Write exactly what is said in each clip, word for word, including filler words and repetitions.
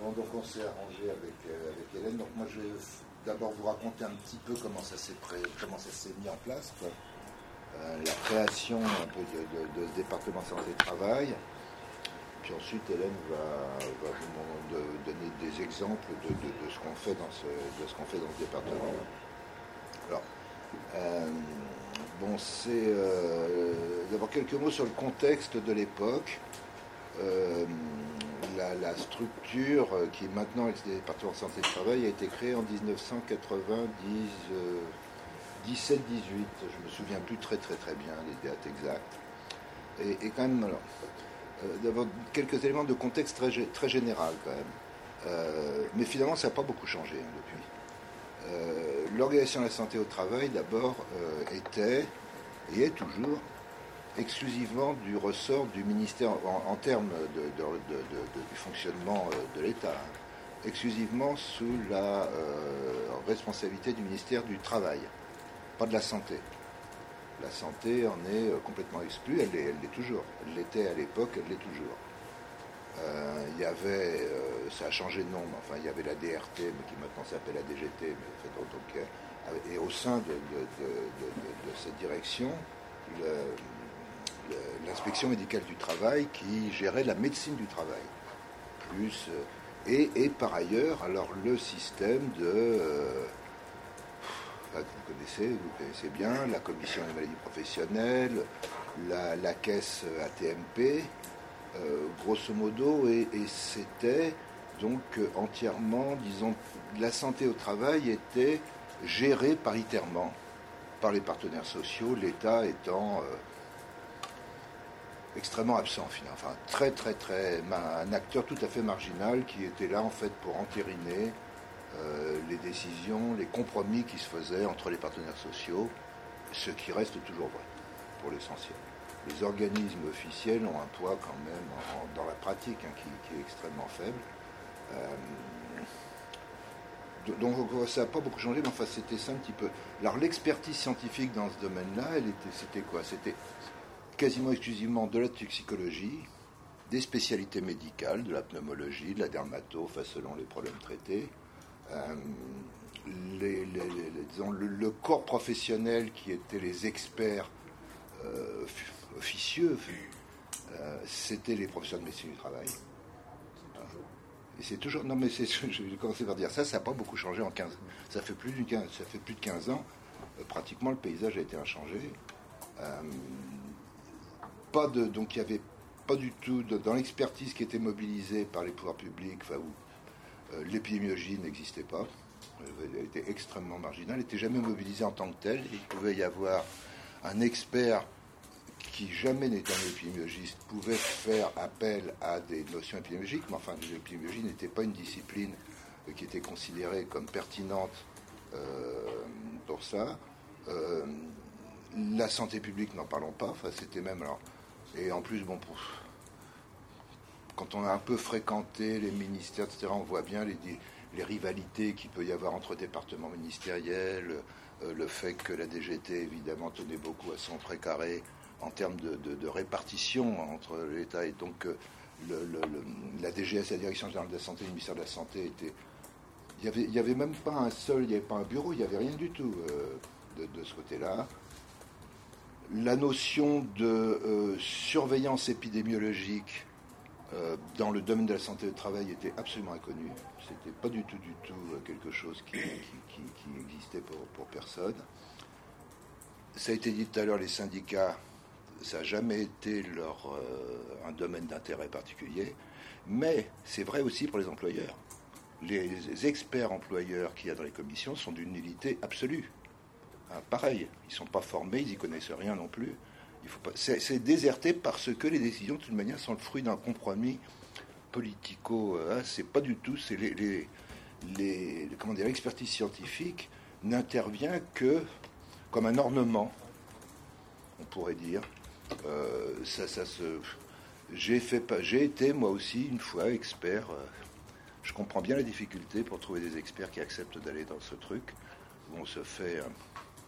Bon, donc on s'est arrangé avec, euh, avec Hélène. Donc moi je vais d'abord vous raconter un petit peu comment ça s'est, pré... comment ça s'est mis en place, quoi. Euh, la création un peu de, de, de ce département santé-travail. Puis ensuite Hélène va, va vous de, donner des exemples de, de, de ce qu'on fait dans ce, de ce qu'on fait dans ce département. Alors, euh, bon, c'est euh, d'abord quelques mots sur le contexte de l'époque. Euh, la, la structure qui est maintenant le département santé et travail a été créée en dix-neuf cent quatre-vingt-dix-sept dix-huit. Je me souviens plus très très très bien les dates exactes. Et, et quand même, alors, euh, d'abord quelques éléments de contexte très, très général quand même. Euh, mais finalement, ça n'a pas beaucoup changé hein, depuis. Euh, l'organisation de la santé au travail, d'abord, euh, était et est toujours exclusivement du ressort du ministère en, en termes de, de, de, de, de, du fonctionnement de l'État, hein, exclusivement sous la euh, responsabilité du ministère du Travail, pas de la Santé. La Santé en est complètement exclue, elle l'est, elle l'est toujours. Elle l'était à l'époque, elle l'est toujours. Euh, il y avait, euh, ça a changé de nom, mais enfin il y avait la D R T, mais qui maintenant s'appelle la D G T, mais fait, donc, et au sein de, de, de, de, de cette direction, le, l'inspection médicale du travail qui gérait la médecine du travail. Plus, et, et par ailleurs, alors le système de, euh, vous connaissez, vous connaissez bien, la commission des maladies professionnelles, la, la caisse A T M P, euh, grosso modo, et, et c'était donc entièrement, disons, la santé au travail était gérée paritairement par les partenaires sociaux, l'État étant euh, extrêmement absent finalement, enfin très très très un acteur tout à fait marginal qui était là en fait pour entériner euh, les décisions, les compromis qui se faisaient entre les partenaires sociaux, ce qui reste toujours vrai pour l'essentiel. Les organismes officiels ont un poids quand même en, dans la pratique hein, qui, qui est extrêmement faible. Euh, donc ça n'a pas beaucoup changé, mais enfin c'était ça un petit peu. Alors l'expertise scientifique dans ce domaine-là, elle était, c'était quoi? C'était quasiment exclusivement de la toxicologie, des spécialités médicales, de la pneumologie, de la dermato, enfin, selon les problèmes traités. Euh, les, les, les, disons, le, le corps professionnel qui étaient les experts euh, officieux, euh, c'était les professeurs de médecine du travail. Et c'est toujours. Non, mais c'est, je vais commencer par dire ça, ça n'a pas beaucoup changé en quinze. Ça fait plus, d'une quinze, ça fait plus de quinze ans. Euh, pratiquement, le paysage a été inchangé. Euh, Pas de, donc il n'y avait pas du tout, de, dans l'expertise qui était mobilisée par les pouvoirs publics, enfin, où euh, l'épidémiologie n'existait pas, elle était extrêmement marginale, elle n'était jamais mobilisée en tant que telle. Il pouvait y avoir un expert qui jamais n'était un épidémiologiste, pouvait faire appel à des notions épidémiologiques, mais enfin l'épidémiologie n'était pas une discipline euh, qui était considérée comme pertinente euh, pour ça. Euh, la santé publique, n'en parlons pas, enfin, c'était même... alors et en plus, bon, pour, quand on a un peu fréquenté les ministères, et cetera, on voit bien les, les rivalités qu'il peut y avoir entre départements ministériels, euh, le fait que la D G T, évidemment, tenait beaucoup à son précaré en termes de, de, de répartition entre l'État. Et donc, euh, le, le, le, la D G S, la Direction Générale de la Santé, le ministère de la Santé, était... Il n'y avait, il y avait même pas un seul, il n'y avait pas un bureau, il n'y avait rien du tout euh, de, de ce côté-là. La notion de euh, surveillance épidémiologique euh, dans le domaine de la santé et du travail était absolument inconnue. C'était pas du tout, du tout euh, quelque chose qui, qui, qui, qui existait pour, pour personne. Ça a été dit tout à l'heure, les syndicats, ça n'a jamais été leur, euh, un domaine d'intérêt particulier, mais c'est vrai aussi pour les employeurs. Les experts employeurs qu'il y a dans les commissions sont d'une nullité absolue. Ah, pareil, ils ne sont pas formés, ils n'y connaissent rien non plus. Il faut pas... c'est, c'est déserté parce que les décisions, de toute manière, sont le fruit d'un compromis politico. Hein, c'est pas du tout. C'est les, les, les, comment dire, l'expertise scientifique n'intervient que comme un ornement, on pourrait dire. Euh, ça, ça se. J'ai fait, j'ai été moi aussi une fois expert. Euh, je comprends bien la difficulté pour trouver des experts qui acceptent d'aller dans ce truc où on se fait. Euh,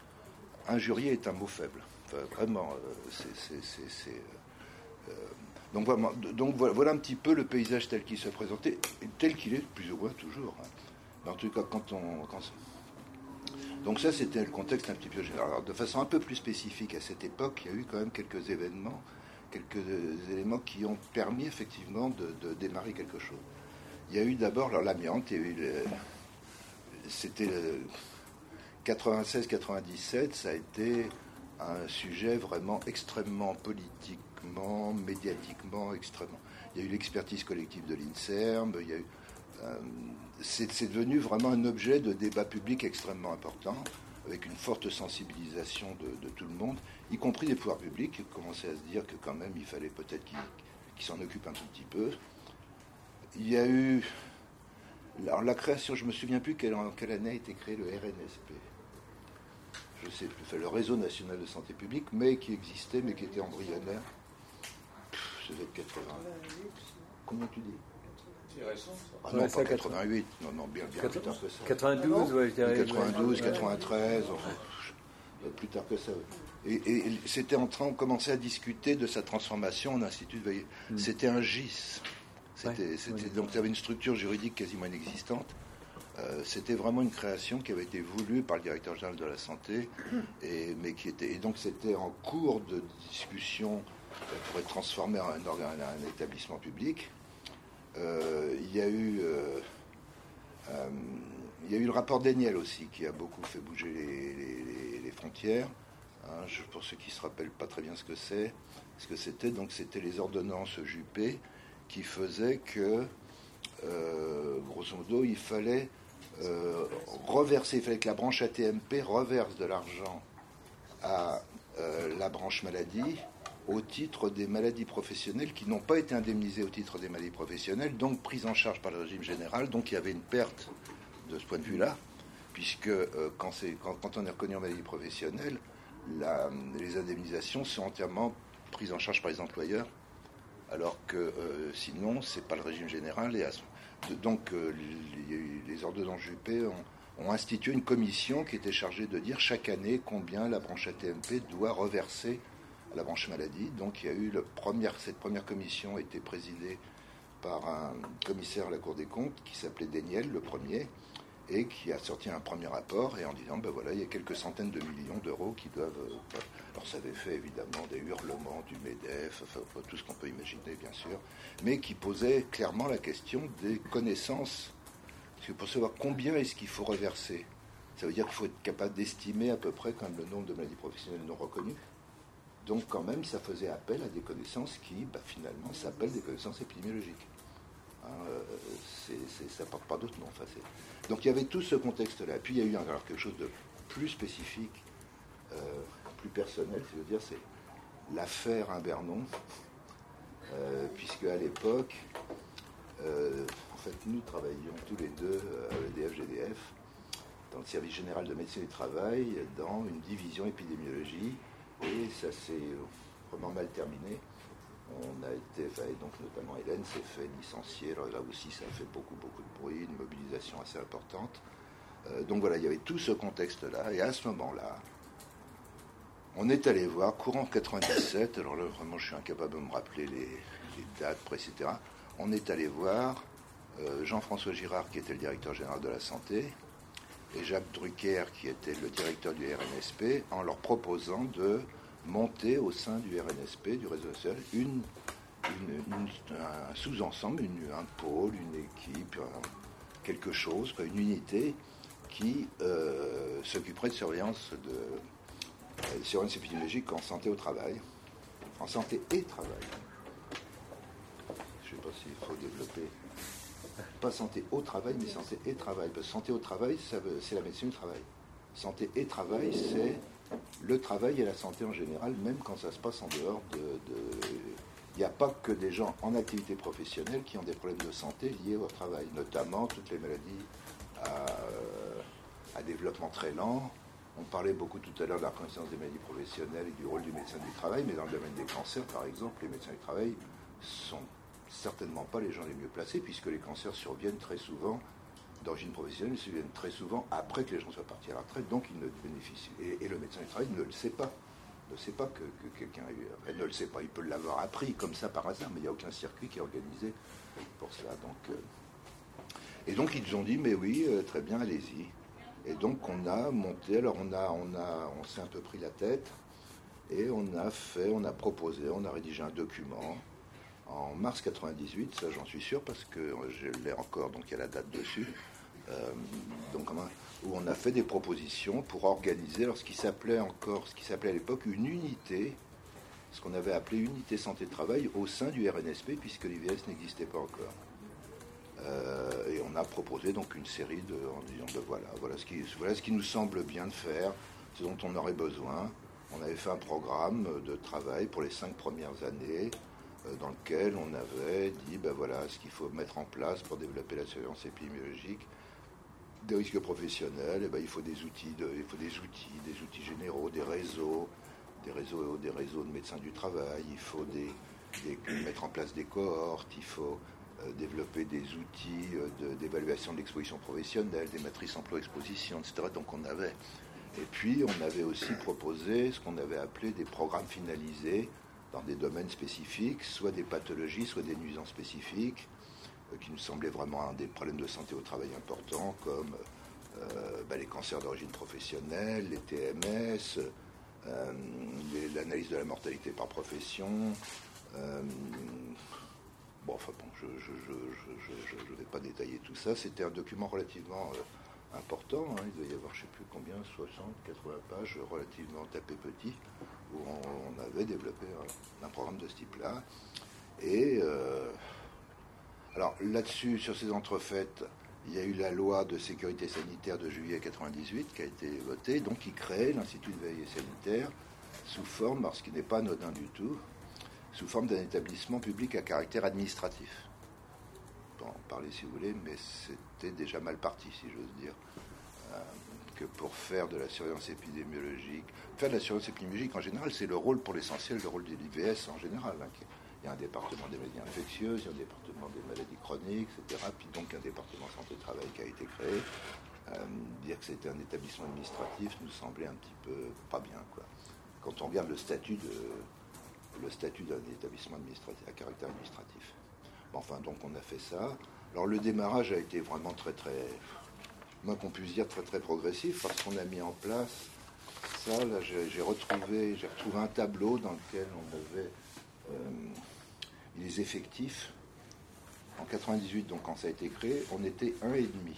Injurier est un mot faible. Enfin, vraiment, euh, c'est... c'est, c'est, c'est euh, Donc, voilà, donc voilà, voilà un petit peu le paysage tel qu'il se présentait, et tel qu'il est plus ou moins toujours. Hein. Mais en tout cas, quand on... Quand... Donc ça, c'était le contexte un petit peu général. Alors, de façon un peu plus spécifique, à cette époque, il y a eu quand même quelques événements, quelques éléments qui ont permis effectivement de, de démarrer quelque chose. Il y a eu d'abord l'amiante, il y a eu le, c'était le quatre-vingt-seize quatre-vingt-dix-sept, ça a été un sujet vraiment extrêmement politiquement, médiatiquement, extrêmement. Il y a eu l'expertise collective de l'INSERM, il y a eu, euh, c'est, c'est devenu vraiment un objet de débat public extrêmement important, avec une forte sensibilisation de, de tout le monde, y compris des pouvoirs publics, qui commençaient à se dire que quand même il fallait peut-être qu'ils, qu'ils s'en occupent un tout petit peu. Il y a eu alors, la création, je ne me souviens plus quelle, en quelle année a été créé le R N S P. Je sais plus, enfin, le Réseau National de Santé Publique, mais qui existait, mais qui était embryonnaire. Pff, ça devait être quatre-vingts. Combien tu dis? C'est récent, ça. Ah non, pas quatre-vingt-huit. Non, non, bien, bien plus tard que ça. quatre-vingt-douze, ouais, je dirais. quatre-vingt-douze, quatre-vingt-treize, enfin, plus tard que ça. Oui. Et, et, et c'était en train, on commençait à discuter de sa transformation en institut de veille. Hmm. C'était un G I S. C'était, ouais, c'était, ouais. Donc, il y avait une structure juridique quasiment inexistante. Euh, c'était vraiment une création qui avait été voulue par le directeur général de la santé, et, mais qui était, et donc c'était en cours de discussion pour être transformé en un, organe, un établissement public. Euh, il y a eu, euh, euh, il y a eu le rapport Daniel aussi, qui a beaucoup fait bouger les, les, les frontières. Hein, je, pour ceux qui se rappellent pas très bien ce que c'est, ce que c'était, donc c'était les ordonnances Juppé qui faisaient que, euh, grosso modo, il fallait euh, reverser, il fallait que la branche A T M P reverse de l'argent à euh, la branche maladie au titre des maladies professionnelles qui n'ont pas été indemnisées au titre des maladies professionnelles, donc prises en charge par le régime général. Donc il y avait une perte de ce point de vue-là, puisque euh, quand, c'est, quand, quand on est reconnu en maladie professionnelle, la, les indemnisations sont entièrement prises en charge par les employeurs, alors que euh, sinon, c'est pas le régime général. Et à, donc, euh, les, les ordonnances Juppé ont, ont institué une commission qui était chargée de dire chaque année combien la branche A T M P doit reverser à la branche maladie. Donc, il y a eu le premier, cette première commission a été présidée par un commissaire à la Cour des comptes qui s'appelait Daniel, le premier, et qui a sorti un premier rapport et en disant ben voilà, il y a quelques centaines de millions d'euros qui doivent. Euh, alors ça avait fait évidemment des hurlements du MEDEF, enfin tout ce qu'on peut imaginer bien sûr, mais qui posait clairement la question des connaissances. Parce que pour savoir combien est-ce qu'il faut reverser, ça veut dire qu'il faut être capable d'estimer à peu près quand même le nombre de maladies professionnelles non reconnues. Donc quand même, ça faisait appel à des connaissances qui, bah, finalement, s'appellent des connaissances épidémiologiques. Hein, euh, c'est, c'est, ça ne porte pas d'autre nom. Enfin, c'est... Donc il y avait tout ce contexte-là. Puis il y a eu alors quelque chose de plus spécifique, euh, plus personnel, c'est-à-dire c'est l'affaire Imbernon, euh, puisque à l'époque, euh, en fait, nous travaillions tous les deux à l'E D F G D F, dans le service général de médecine du travail, dans une division épidémiologie. Et ça s'est vraiment mal terminé. On a été, enfin, donc notamment Hélène s'est fait licencier. Alors là aussi, ça a fait beaucoup, beaucoup de bruit, une mobilisation assez importante. Euh, donc voilà, il y avait tout ce contexte-là. Et à ce moment-là, on est allé voir, courant quatre-vingt-dix-sept, alors là, vraiment, je suis incapable de me rappeler les, les dates, et cetera. On est allé voir euh, Jean-François Girard, qui était le directeur général de la santé, et Jacques Drucker, qui était le directeur du R N S P, en leur proposant de monter au sein du R N S P, du réseau national, une, une, une, un sous-ensemble, une, un pôle, une équipe, un, quelque chose, quoi, une unité qui euh, s'occuperait de surveillance, de, de surveillance épidémiologique en santé au travail, en santé et travail. Je ne sais pas s'il faut développer. Pas santé au travail, mais santé et travail. Parce que santé au travail, ça veut, c'est la médecine du travail. Santé et travail, c'est le travail et la santé en général, même quand ça se passe en dehors de... de... Il n'y a pas que des gens en activité professionnelle qui ont des problèmes de santé liés au travail, notamment toutes les maladies à, à développement très lent. On parlait beaucoup tout à l'heure de la reconnaissance des maladies professionnelles et du rôle du médecin du travail, mais dans le domaine des cancers, par exemple, les médecins du travail sont certainement pas les gens les mieux placés, puisque les cancers surviennent très souvent, d'origine professionnelle, ils surviennent très souvent après que les gens soient partis à la retraite, donc ils ne bénéficient. Et, et le médecin du travail ne le sait pas. ne sait pas que, que quelqu'un a eu. Elle ne le sait pas, il peut l'avoir appris comme ça par hasard, mais il n'y a aucun circuit qui est organisé pour cela. Donc, euh, et donc ils ont dit, mais oui, euh, très bien, allez-y. Et donc on a monté, alors on, a, on, a, on s'est un peu pris la tête, et on a fait, on a proposé, on a rédigé un document en mars quatre-vingt-dix-huit, ça j'en suis sûr, parce que je l'ai encore, donc il y a la date dessus, euh, donc comment, où on a fait des propositions pour organiser, alors ce qui s'appelait encore, ce qui s'appelait à l'époque une unité, ce qu'on avait appelé unité santé-travail au sein du R N S P, puisque l'I V S n'existait pas encore. Euh, et on a proposé donc une série de, en disant ben voilà, voilà ce qui, voilà ce qui nous semble bien de faire, ce dont on aurait besoin. On avait fait un programme de travail pour les cinq premières années, euh, dans lequel on avait dit ben voilà ce qu'il faut mettre en place pour développer la surveillance épidémiologique des risques professionnels. Et ben il faut des outils, de, il faut des outils, des outils généraux, des réseaux, des réseaux, des réseaux de médecins du travail. Il faut des, des, mettre en place des cohortes. Il faut développer des outils de, d'évaluation de l'exposition professionnelle, des matrices emploi-exposition, et cetera. Donc on avait. Et puis on avait aussi proposé ce qu'on avait appelé des programmes finalisés dans des domaines spécifiques, soit des pathologies, soit des nuisances spécifiques, euh, qui nous semblaient vraiment un des problèmes de santé au travail importants, comme euh, bah, les cancers d'origine professionnelle, les T M S, euh, les, l'analyse de la mortalité par profession. Euh, Bon, enfin bon, je ne vais pas détailler tout ça. C'était un document relativement euh, important. Hein. Il devait y avoir, je ne sais plus combien, soixante, quatre-vingts pages, relativement tapé petit, où on, on avait développé un, un programme de ce type-là. Et euh, alors là-dessus, sur ces entrefaites, il y a eu la loi de sécurité sanitaire de juillet quatre-vingt-dix-huit qui a été votée, donc qui crée l'Institut de veille sanitaire sous forme, alors ce qui n'est pas anodin du tout, sous forme d'un établissement public à caractère administratif. On peut en parler si vous voulez, mais c'était déjà mal parti, si j'ose dire, euh, que pour faire de la surveillance épidémiologique, faire de la surveillance épidémiologique en général, c'est le rôle pour l'essentiel, le rôle de l'I V S en général. Hein, il y a un département des maladies infectieuses, il y a un département des maladies chroniques, et cetera. Puis donc un département santé-travail qui a été créé. Euh, dire que c'était un établissement administratif nous semblait un petit peu pas bien, quoi. Quand on regarde le statut de le statut d'un établissement administratif, à caractère administratif. Bon, enfin, donc on a fait ça. Alors le démarrage a été vraiment très, très, moins qu'on puisse dire, très, très progressif, parce qu'on a mis en place ça. Là, j'ai, j'ai retrouvé, j'ai retrouvé un tableau dans lequel on avait euh, les effectifs. En quatre-vingt-dix-huit, donc quand ça a été créé, on était un et demi.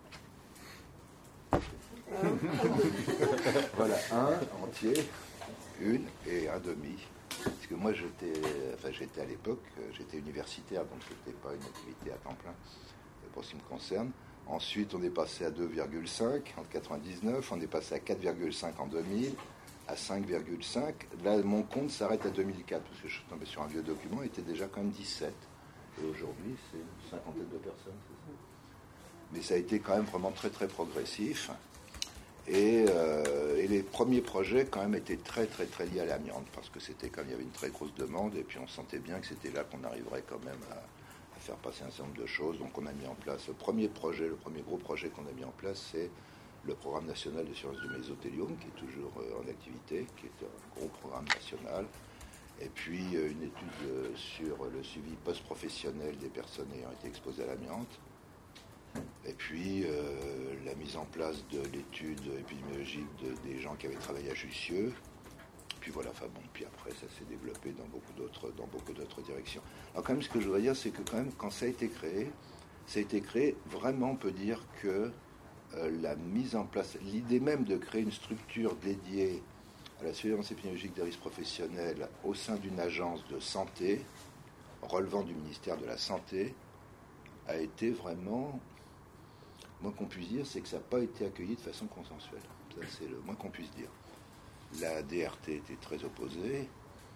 Voilà, un entier, une et un demi. Parce que moi, j'étais, enfin, j'étais à l'époque, j'étais universitaire, donc ce n'était pas une activité à temps plein pour ce qui me concerne. Ensuite, on est passé à deux virgule cinq en quatre-vingt-dix-neuf, on est passé à quatre virgule cinq en deux mille, à cinq virgule cinq. Là, mon compte s'arrête à deux mille quatre, parce que je suis tombé sur un vieux document, il était déjà quand même dix-sept. Et aujourd'hui, c'est une cinquantaine de personnes, c'est ça. Mais ça a été quand même vraiment très, très progressif. Et, euh, et les premiers projets quand même étaient très très très liés à l'amiante, parce que c'était comme il y avait une très grosse demande, et puis on sentait bien que c'était là qu'on arriverait quand même à, à faire passer un certain nombre de choses. Donc on a mis en place le premier projet, le premier gros projet qu'on a mis en place, c'est le programme national de surveillance du mésothéliome, qui est toujours euh, en activité, qui est un gros programme national. Et puis euh, une étude euh, sur le suivi post-professionnel des personnes ayant été exposées à l'amiante. Et puis euh, la mise en place de l'étude épidémiologique de, des gens qui avaient travaillé à Jussieu. Puis voilà, enfin bon, puis après ça s'est développé dans beaucoup d'autres, dans beaucoup d'autres directions. Alors quand même, ce que je voudrais dire, c'est que quand même, quand ça a été créé, ça a été créé, vraiment on peut dire que euh, la mise en place, l'idée même de créer une structure dédiée à la surveillance épidémiologique des risques professionnels au sein d'une agence de santé, relevant du ministère de la Santé, a été vraiment... Le moins qu'on puisse dire, c'est que ça n'a pas été accueilli de façon consensuelle. Ça, c'est le moins qu'on puisse dire. La D R T était très opposée.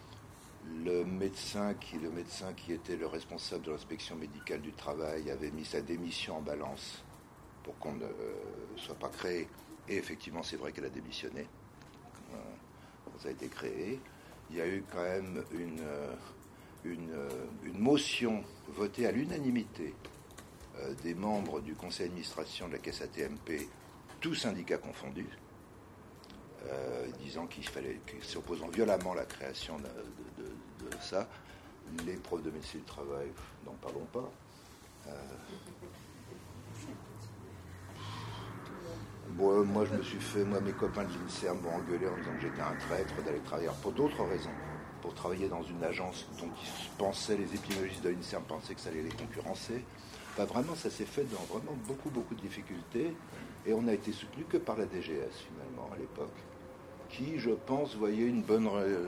Le médecin qui, le médecin qui était le responsable de l'inspection médicale du travail avait mis sa démission en balance pour qu'on ne euh, soit pas créé. Et effectivement, c'est vrai qu'elle a démissionné. Euh, ça a été créé. Il y a eu quand même une, une, une motion votée à l'unanimité des membres du conseil d'administration de la Caisse A T M P, tous syndicats confondus, euh, disant qu'il fallait, qu'il s'opposant violemment à la création de, de, de, de ça. Les profs de médecine du travail, n'en parlons pas. Euh, bon, moi, je me suis fait, moi, mes copains de l'INSERM m'ont engueulé en disant que j'étais un traître d'aller travailler pour d'autres raisons. Pour travailler dans une agence dont ils pensaient, les épidémiologistes de l'INSERM pensaient que ça allait les concurrencer. Enfin, vraiment, ça s'est fait dans vraiment beaucoup, beaucoup de difficultés. Et on n'a été soutenu que par la D G S, finalement, à l'époque, qui, je pense, voyait une bonne... Euh,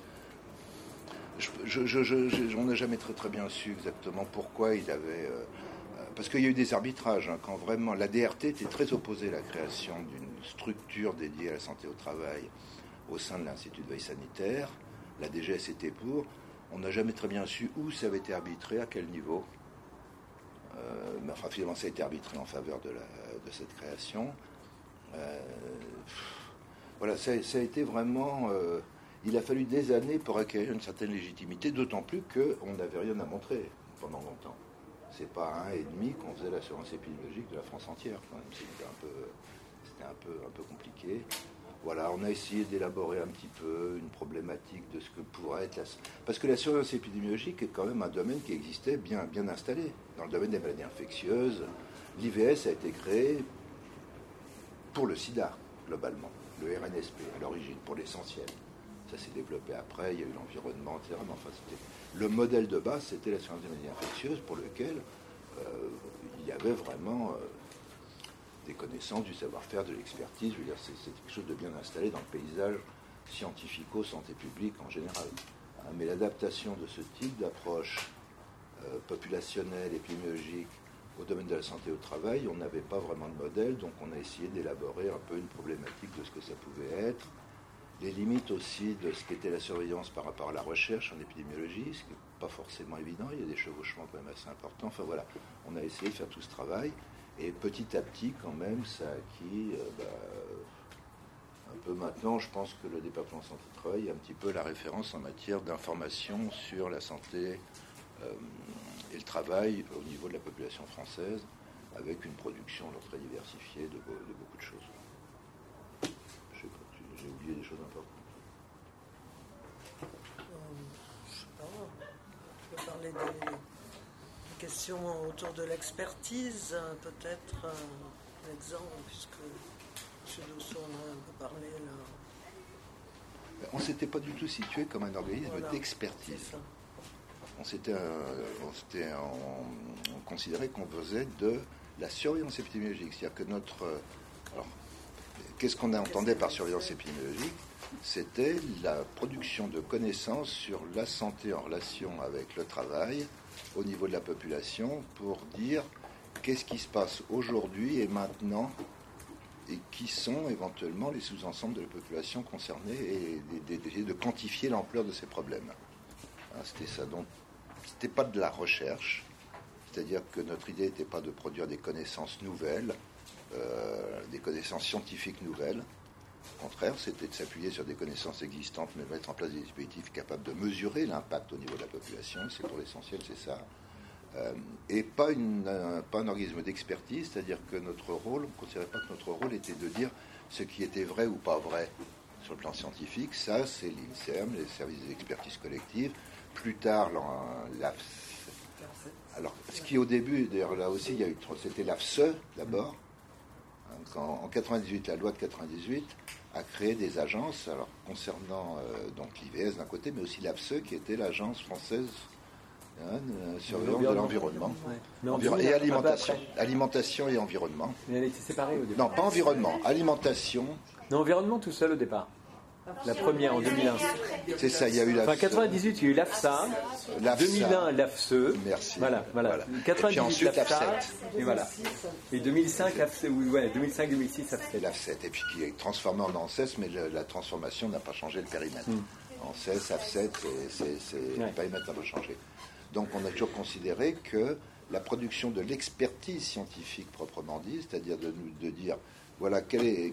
je, je, je, je, on n'a jamais très, très bien su exactement pourquoi il avait... Euh, parce qu'il y a eu des arbitrages, hein, quand vraiment... La D R T était très opposée à la création d'une structure dédiée à la santé au travail au sein de l'Institut de veille sanitaire. La D G S était pour. On n'a jamais très bien su où ça avait été arbitré, à quel niveau. Euh, mais enfin, finalement, ça a été arbitré en faveur de, la, de cette création. Euh, voilà, ça, ça a été vraiment... Euh, il a fallu des années pour acquérir une certaine légitimité, d'autant plus qu'on n'avait rien à montrer pendant longtemps. C'est pas à un et demi qu'on faisait l'assurance épidémiologique de la France entière. Quand même. C'était un peu, c'était un peu, un peu compliqué. Voilà, on a essayé d'élaborer un petit peu une problématique de ce que pourrait être la... Parce que la surveillance épidémiologique est quand même un domaine qui existait bien, bien installé. Dans le domaine des maladies infectieuses, l'I V S a été créé pour le sida, globalement. Le R N S P, à l'origine, pour l'essentiel. Ça s'est développé après, il y a eu l'environnement, et cetera. Mais enfin, c'était... Le modèle de base, c'était la surveillance des maladies infectieuses, pour lequel euh, il y avait vraiment... Euh, des connaissances, du savoir-faire, de l'expertise. Je veux dire, c'est, c'est quelque chose de bien installé dans le paysage scientifico-santé publique en général. Hein, mais l'adaptation de ce type d'approche euh, populationnelle, épidémiologique, au domaine de la santé au travail, on n'avait pas vraiment de modèle, donc on a essayé d'élaborer un peu une problématique de ce que ça pouvait être, les limites aussi de ce qu'était la surveillance par rapport à la recherche en épidémiologie, ce qui n'est pas forcément évident, il y a des chevauchements quand même assez importants. Enfin voilà, on a essayé de faire tout ce travail. Et petit à petit, quand même, ça a acquis, euh, bah, un peu maintenant, je pense que le département santé et travail est un petit peu la référence en matière d'information sur la santé euh, et le travail au niveau de la population française, avec une production alors, très diversifiée de, de beaucoup de choses. Je sais pas, j'ai oublié des choses importantes. Euh, je sais pas, je peux parler des... question autour de l'expertise, peut-être un exemple, puisque M. Dossot en a un peu parlé là. On ne s'était pas du tout situé comme un organisme voilà, d'expertise. On s'était, euh, on, s'était on, on considérait qu'on faisait de la surveillance épidémiologique. C'est-à-dire que notre... Alors, qu'est-ce qu'on entendait par surveillance épidémiologique ? C'était la production de connaissances sur la santé en relation avec le travail, au niveau de la population, pour dire qu'est-ce qui se passe aujourd'hui et maintenant et qui sont éventuellement les sous-ensembles de la population concernée et d'essayer de quantifier l'ampleur de ces problèmes. Hein, c'était ça. Donc, c'était pas de la recherche, c'est-à-dire que notre idée n'était pas de produire des connaissances nouvelles, euh, des connaissances scientifiques nouvelles. Au contraire, c'était de s'appuyer sur des connaissances existantes, mais de mettre en place des dispositifs capables de mesurer l'impact au niveau de la population. C'est pour l'essentiel, c'est ça. Euh, et pas, une, un, pas un organisme d'expertise, c'est-à-dire que notre rôle, on ne considérait pas que notre rôle était de dire ce qui était vrai ou pas vrai sur le plan scientifique. Ça, c'est l'INSERM, les services d'expertise collective. Plus tard, l'A F S E. Alors, ce qui au début, d'ailleurs là aussi, il y a eu, c'était l'A F S E d'abord. En quatre-vingt-dix-huit, la loi de quatre-vingt-dix-huit a créé des agences, alors concernant euh, donc l'I V S d'un côté, mais aussi l'A F S E qui était l'agence française hein, euh, surveillance de l'environnement ouais. Enviro- et alimentation, alimentation et environnement. Mais elle était séparée au départ. Non, pas environnement, alimentation. Non, environnement tout seul au départ. La première en deux mille un. C'est ça, il y a eu la. Enfin, quatre-vingt-dix-huit, il y a eu l'A F S A. L'A F S A. deux mille un, l'A F S E. Merci. Voilà, voilà. voilà. quatre-vingt-dix-huit, l'A F S l'A F S A. Et voilà. Et deux mille cinq, l'A F S E. Ouais, deux mille cinq deux mille six, l'A F S E. Et l'A F S E, et puis qui est transformé en ANSES, mais le, la transformation n'a pas changé le périmètre. Mm. ANSES, A F S E, c'est, c'est, c'est, ouais. le périmètre n'a pas changé. Donc on a toujours considéré que la production de l'expertise scientifique proprement dit, c'est-à-dire de, de dire, voilà, quel est...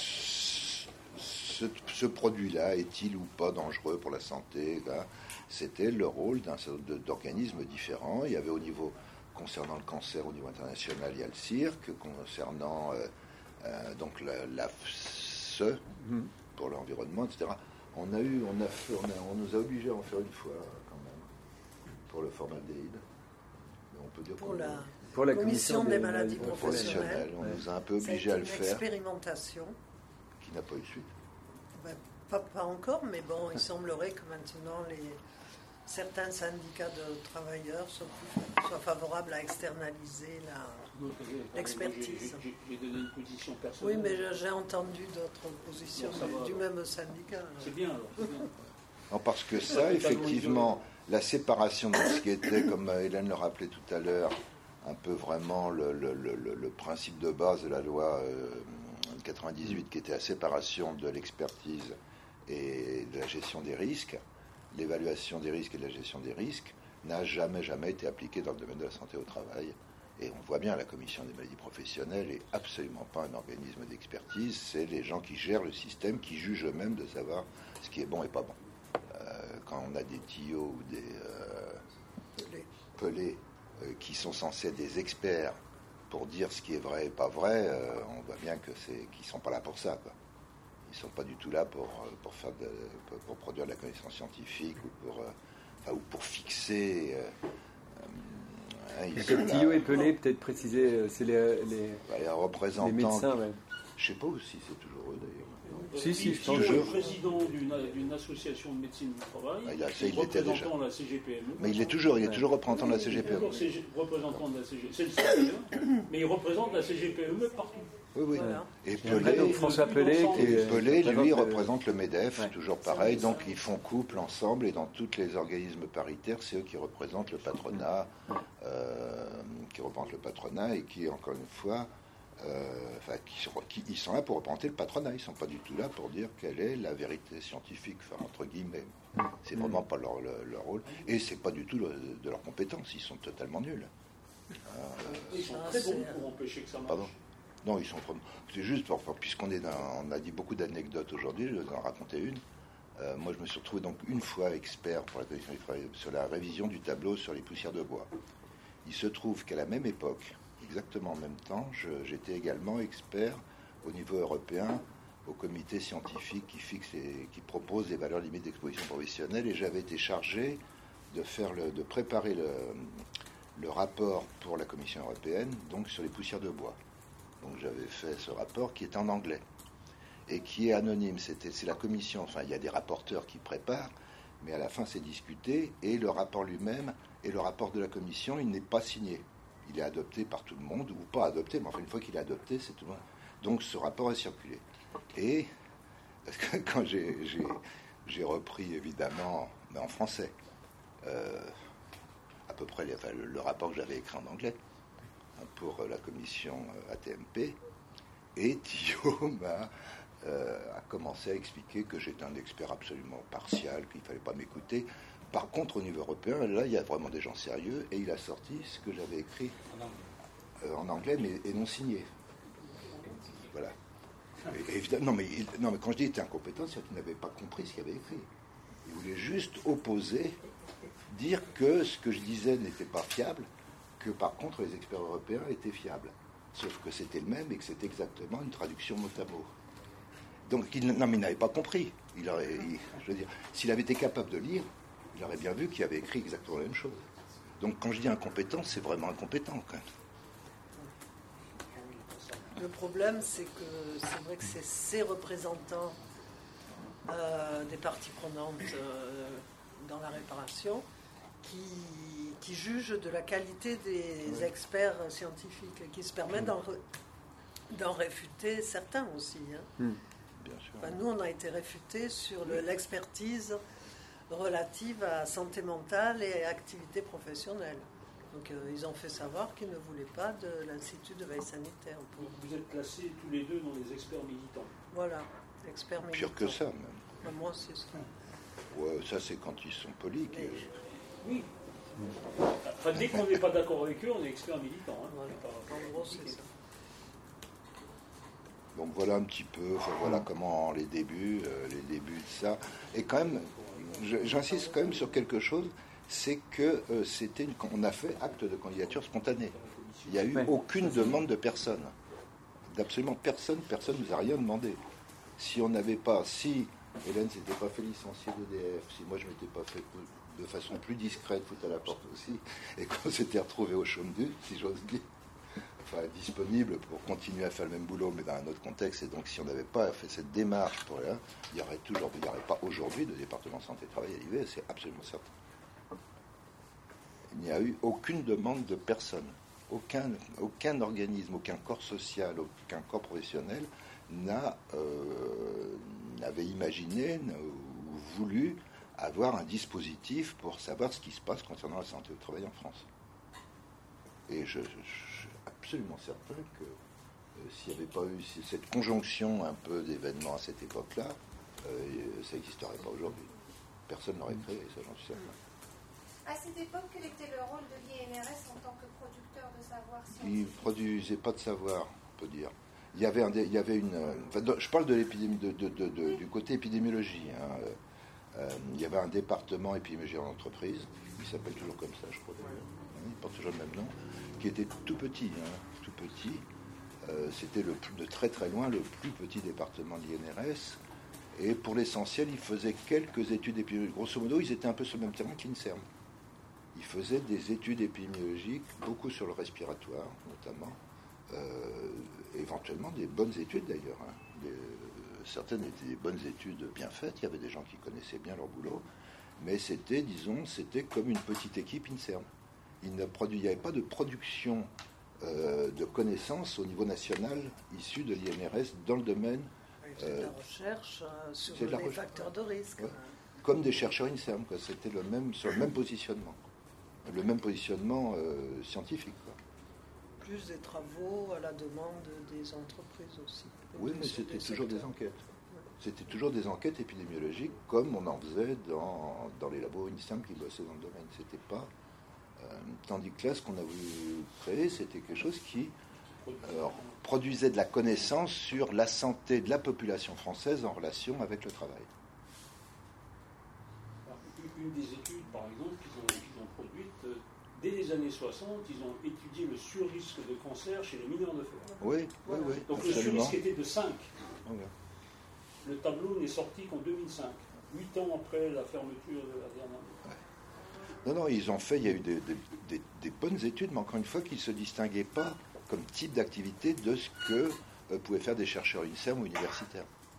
Ce, ce produit-là est-il ou pas dangereux pour la santé là, c'était le rôle d'un certain nombre d'organismes différents. Il y avait au niveau, concernant le cancer au niveau international, il y a le C I R C, concernant euh, euh, donc la, la F S E, mmh. pour l'environnement, et cetera. On a eu, on a fait, on, a, on nous a obligés à en faire une fois quand même pour le formaldéhyde. On peut dire pour, la pour la commission, commission des, des maladies, maladies professionnelles. professionnelles. On ouais. nous a un peu obligés à le faire. C'est une expérimentation qui n'a pas eu de suite. Ben, pas, pas encore, mais bon, il semblerait que maintenant les certains syndicats de travailleurs soient, soient favorables à externaliser la, l'expertise. J'ai, j'ai donné une position personnelle. Oui, mais j'ai entendu d'autres positions bon, du, du même syndicat. Alors. C'est bien, alors. C'est bien. Non, parce que ça, effectivement, la séparation de ce qui était, comme Hélène le rappelait tout à l'heure, un peu vraiment le, le, le, le principe de base de la loi euh, quatre-vingt-dix-huit, qui était la séparation de l'expertise et de la gestion des risques, l'évaluation des risques et de la gestion des risques n'a jamais, jamais été appliquée dans le domaine de la santé au travail. Et on voit bien, la commission des maladies professionnelles n'est absolument pas un organisme d'expertise, c'est les gens qui gèrent le système, qui jugent eux-mêmes de savoir ce qui est bon et pas bon. Euh, quand on a des T I O ou des euh, pelés euh, qui sont censés être des experts pour dire ce qui est vrai et pas vrai, euh, on voit bien que c'est, qu'ils ne sont pas là pour ça, quoi. Ils ne sont pas du tout là pour, pour, faire de, pour, pour produire de la connaissance scientifique ou pour, euh, enfin, ou pour fixer. Euh, euh, Comme T I O et Pelé, peut-être préciser, c'est les, les, bah, les représentants. Les médecins, ouais. Je ne sais pas si c'est toujours eux d'ailleurs. Euh, si, si, je pense que le président d'une, d'une association de médecine du travail, ah, il a, ça, il représentant de la C G P M E. Mais il est toujours, il est toujours représentant de la C G P M E. Il est toujours représentant de la C G P M E. C'est le seul, mais il représente la C G P M E partout. Oui, oui. Voilà. Et Pelé, donc François Pelé, qui et Pelé lui, le... représente le MEDEF, ouais. toujours pareil. Donc ils font couple ensemble et dans tous les organismes paritaires, c'est eux qui représentent le patronat, euh, qui représentent le patronat et qui, encore une fois, euh, enfin, qui, qui, ils sont là pour représenter le patronat. Ils ne sont pas du tout là pour dire quelle est la vérité scientifique, enfin, entre guillemets. C'est vraiment pas leur, leur, leur rôle. Et c'est pas du tout le, de leur compétence. Ils sont totalement nuls. Euh, ils sont très bons pour empêcher que ça marche. Pardon. Non, ils sont vraiment... C'est juste, pour, puisqu'on est dans, on a dit beaucoup d'anecdotes aujourd'hui, je vais en raconter une. Euh, moi, je me suis retrouvé donc une fois expert pour la commission du travail sur la révision du tableau sur les poussières de bois. Il se trouve qu'à la même époque, exactement en même temps, je, j'étais également expert au niveau européen au comité scientifique qui fixe et qui propose les valeurs limites d'exposition professionnelle, et j'avais été chargé de faire le, de préparer le, le rapport pour la Commission européenne, donc sur les poussières de bois. Donc j'avais fait ce rapport qui est en anglais et qui est anonyme. C'était, c'est la commission, enfin il y a des rapporteurs qui préparent, mais à la fin c'est discuté, et le rapport lui-même et le rapport de la commission, il n'est pas signé. Il est adopté par tout le monde, ou pas adopté, mais enfin une fois qu'il est adopté, c'est tout le monde. Donc ce rapport a circulé. Et quand j'ai, j'ai, j'ai repris évidemment, mais en français, euh, à peu près les, enfin, le, le rapport que j'avais écrit en anglais, pour la commission A T M P, et Thillot m'a, euh, a commencé à expliquer que j'étais un expert absolument partial, qu'il ne fallait pas m'écouter. Par contre, au niveau européen, là, il y a vraiment des gens sérieux, et il a sorti ce que j'avais écrit euh, en anglais, mais et non signé. Voilà. Et, évidemment, non mais, non, mais quand je dis qu'il était incompétent, c'est qu'il n'avait pas compris ce qu'il avait écrit. Il voulait juste opposer, dire que ce que je disais n'était pas fiable, que par contre les experts européens étaient fiables. Sauf que c'était le même et que c'était exactement une traduction mot à mot. Donc il, non, mais il n'avait pas compris. Il aurait, il, je veux dire, s'il avait été capable de lire, il aurait bien vu qu'il avait écrit exactement la même chose. Donc quand je dis incompétent, c'est vraiment incompétent quand même. Le problème, c'est que c'est vrai que c'est ces représentants euh, des parties prenantes euh, dans la réparation Qui, qui jugent de la qualité des oui. experts scientifiques, qui se permettent mmh. d'en, d'en réfuter certains aussi. Hein. Mmh. Bien sûr. Enfin, nous, on a été réfutés sur le, l'expertise relative à santé mentale et activité professionnelle. Donc, euh, ils ont fait savoir qu'ils ne voulaient pas de l'Institut de veille sanitaire. Pour... Vous êtes placés tous les deux dans les experts militants. Voilà, experts militants. Pire que ça, même. Ben, moi, c'est ça. Ouais, ça, c'est quand ils sont polis. Mais... Oui. Enfin, dès qu'on n'est pas d'accord avec eux, on est expert militant. Hein. Voilà. Pas... En gros, c'est ça. Donc voilà un petit peu, enfin, voilà comment les débuts, euh, les débuts de ça. Et quand même, je, j'insiste quand même sur quelque chose, c'est que euh, c'était une, on a fait acte de candidature spontanée. Il n'y a eu ouais. aucune demande de personne, d'absolument personne. Personne ne nous a rien demandé. si on n'avait pas, si Hélène s'était pas fait licencier d'E D F, si moi je m'étais pas fait de façon plus discrète foutre à la porte aussi, et qu'on s'était retrouvé au chômage, si j'ose dire, enfin disponible pour continuer à faire le même boulot, mais dans un autre contexte, et donc si on n'avait pas fait cette démarche pour là, il n'y aurait toujours, il n'y aurait pas aujourd'hui de département santé et travail à l'I V, c'est absolument certain. Il n'y a eu aucune demande de personne. Aucun, aucun organisme, aucun corps social, aucun corps professionnel n'a, euh, n'avait imaginé ou voulu avoir un dispositif pour savoir ce qui se passe concernant la santé au travail en France. Et je, je, je suis absolument certain que euh, s'il n'y avait pas eu cette conjonction un peu d'événements à cette époque-là, euh, ça n'existerait pas aujourd'hui. Personne n'aurait créé, ça j'en suis certain. À cette époque, quel était le rôle de l'I N R S en tant que producteur de savoir scientifique ? Il ne produisait pas de savoir, on peut dire. Il y avait, un, il y avait une... Enfin, je parle de l'épidémie, de, de, de, de, du côté épidémiologie. Hein. Euh, il y avait un département épidémiologie en entreprise, il s'appelle toujours comme ça, je crois d'ailleurs. Il porte toujours le même nom, qui était tout petit. Hein, tout petit. Euh, c'était le, de très très loin le plus petit département de l'I N R S. Et pour l'essentiel, ils faisaient quelques études épidémiologiques. Grosso modo, ils étaient un peu sur le même terrain qu'INSERM. Ils faisaient des études épidémiologiques, beaucoup sur le respiratoire, notamment. Euh, éventuellement des bonnes études, d'ailleurs. Hein. Des, certaines étaient des bonnes études bien faites. Il y avait des gens qui connaissaient bien leur boulot. Mais c'était, disons, c'était comme une petite équipe INSERM. Il n'y avait pas de production euh, de connaissances au niveau national issues de l'I N R S dans le domaine... C'est de la recherche euh, sur les recherche. facteurs de risque. Ouais. Comme des chercheurs INSERM, quoi. C'était le même, sur le même positionnement. Le même positionnement euh, scientifique. Quoi. Plus des travaux à la demande des entreprises aussi. Oui, mais c'était toujours des enquêtes. Ouais. C'était toujours des enquêtes épidémiologiques comme on en faisait dans, dans les labos INSERM qui bossaient dans le domaine. C'était pas... Euh, tandis que là, ce qu'on a voulu créer, c'était quelque chose qui euh, produisait de la connaissance sur la santé de la population française en relation avec le travail. Une des études, par exemple, qu'ils ont, qu'ils ont produites, euh, dès les années soixante, ils ont étudié le surrisque de cancer chez les mineurs de fer. Oui, oui, oui. Donc absolument. le surrisque était de cinq. Oui. Le tableau n'est sorti qu'en deux mille cinq, huit ans après la fermeture de la dernière. Ouais. Non, non, ils ont fait, il y a eu des, des, des, des bonnes études, mais encore une fois, qui ne se distinguaient pas comme type d'activité de ce que euh, pouvaient faire des chercheurs INSERM ou universitaires.